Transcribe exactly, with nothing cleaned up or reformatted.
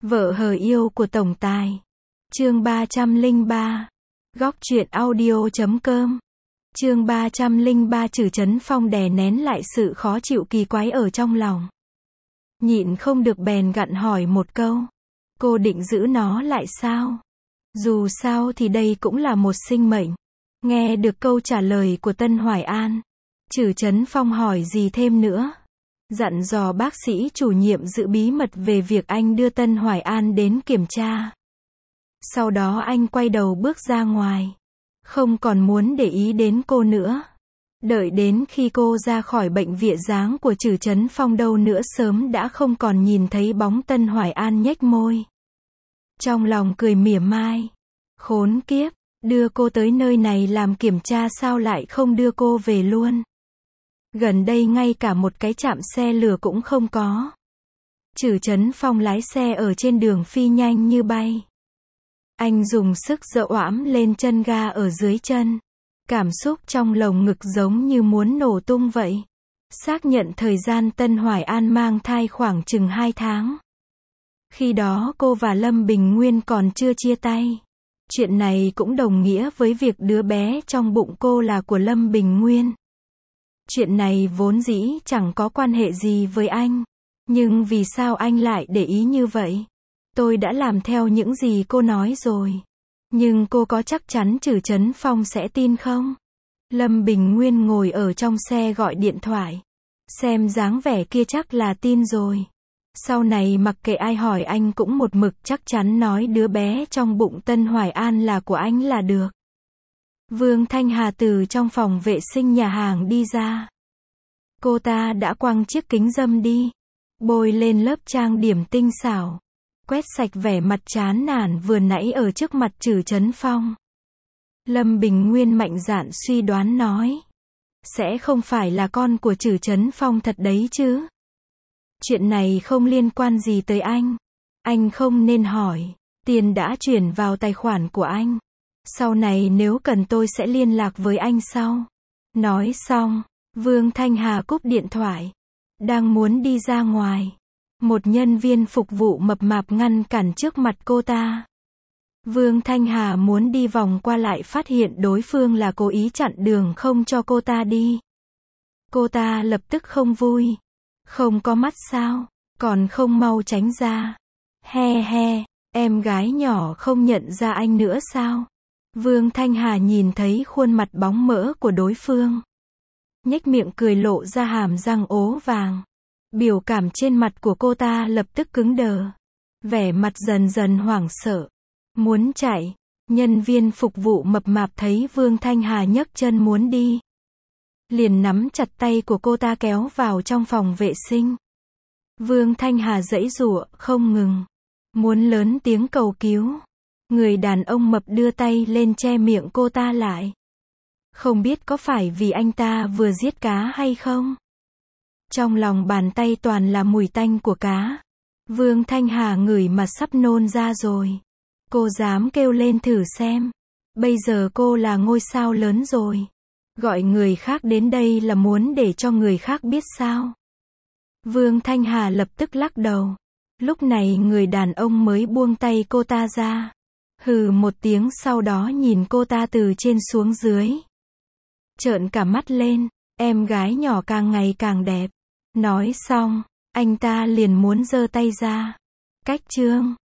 Vợ hờ yêu của tổng tài. Chương ba trăm lẻ ba. Góc truyện audio chấm com. Chương ba trăm lẻ ba. Trử Trấn Phong đè nén lại sự khó chịu kỳ quái ở trong lòng. Nhịn không được bèn gặn hỏi một câu. Cô định giữ nó lại sao? Dù sao thì đây cũng là một sinh mệnh. Nghe được câu trả lời của Tân Hoài An, Trử Trấn Phong hỏi gì thêm nữa. Dặn dò bác sĩ chủ nhiệm giữ bí mật về việc anh đưa Tân Hoài An đến kiểm tra. Sau đó anh quay đầu bước ra ngoài. Không còn muốn để ý đến cô nữa. Đợi đến khi cô ra khỏi bệnh viện, dáng của Trử Trấn Phong đâu nữa sớm đã không còn nhìn thấy bóng Tân Hoài An nhếch môi. Trong lòng cười mỉa mai. Khốn kiếp, đưa cô tới nơi này làm kiểm tra sao lại không đưa cô về luôn. Gần đây ngay cả một cái trạm xe lửa cũng không có. Trử Trấn Phong lái xe ở trên đường phi nhanh như bay. Anh dùng sức giở oãm lên chân ga ở dưới chân. Cảm xúc trong lồng ngực giống như muốn nổ tung vậy. Xác nhận thời gian Tân Hoài An mang thai khoảng chừng hai tháng. Khi đó cô và Lâm Bình Nguyên còn chưa chia tay. Chuyện này cũng đồng nghĩa với việc đứa bé trong bụng cô là của Lâm Bình Nguyên. Chuyện này vốn dĩ chẳng có quan hệ gì với anh. Nhưng vì sao anh lại để ý như vậy? Tôi đã làm theo những gì cô nói rồi. Nhưng cô có chắc chắn Trử Trấn Phong sẽ tin không? Lâm Bình Nguyên ngồi ở trong xe gọi điện thoại. Xem dáng vẻ kia chắc là tin rồi. Sau này mặc kệ ai hỏi anh cũng một mực chắc chắn nói đứa bé trong bụng Tân Hoài An là của anh là được. Vương Thanh Hà từ trong phòng vệ sinh nhà hàng đi ra. Cô ta đã quăng chiếc kính râm đi, bôi lên lớp trang điểm tinh xảo, quét sạch vẻ mặt chán nản vừa nãy ở trước mặt Trử Trấn Phong. Lâm Bình Nguyên mạnh dạn suy đoán nói. Sẽ không phải là con của Trử Trấn Phong thật đấy chứ? Chuyện này không liên quan gì tới anh. Anh không nên hỏi. Tiền đã chuyển vào tài khoản của anh. Sau này nếu cần tôi sẽ liên lạc với anh sau. Nói xong, Vương Thanh Hà cúp điện thoại. Đang muốn đi ra ngoài. Một nhân viên phục vụ mập mạp ngăn cản trước mặt cô ta. Vương Thanh Hà muốn đi vòng qua lại phát hiện đối phương là cố ý chặn đường không cho cô ta đi. Cô ta lập tức không vui. Không có mắt sao? Còn không mau tránh ra. He he, em gái nhỏ không nhận ra anh nữa sao? Vương Thanh Hà nhìn thấy khuôn mặt bóng mỡ của đối phương. Nhếch miệng cười lộ ra hàm răng ố vàng. Biểu cảm trên mặt của cô ta lập tức cứng đờ. Vẻ mặt dần dần hoảng sợ. Muốn chạy. Nhân viên phục vụ mập mạp thấy Vương Thanh Hà nhấc chân muốn đi. Liền nắm chặt tay của cô ta kéo vào trong phòng vệ sinh. Vương Thanh Hà giãy giụa, không ngừng. Muốn lớn tiếng cầu cứu. Người đàn ông mập đưa tay lên che miệng cô ta lại. Không biết có phải vì anh ta vừa giết cá hay không? Trong lòng bàn tay toàn là mùi tanh của cá. Vương Thanh Hà ngửi mà sắp nôn ra rồi. Cô dám kêu lên thử xem. Bây giờ cô là ngôi sao lớn rồi. Gọi người khác đến đây là muốn để cho người khác biết sao? Vương Thanh Hà lập tức lắc đầu. Lúc này người đàn ông mới buông tay cô ta ra. Hừ một tiếng sau đó nhìn cô ta từ trên xuống dưới. Trợn cả mắt lên. Em gái nhỏ càng ngày càng đẹp. Nói xong, anh ta liền muốn giơ tay ra. Cách chương.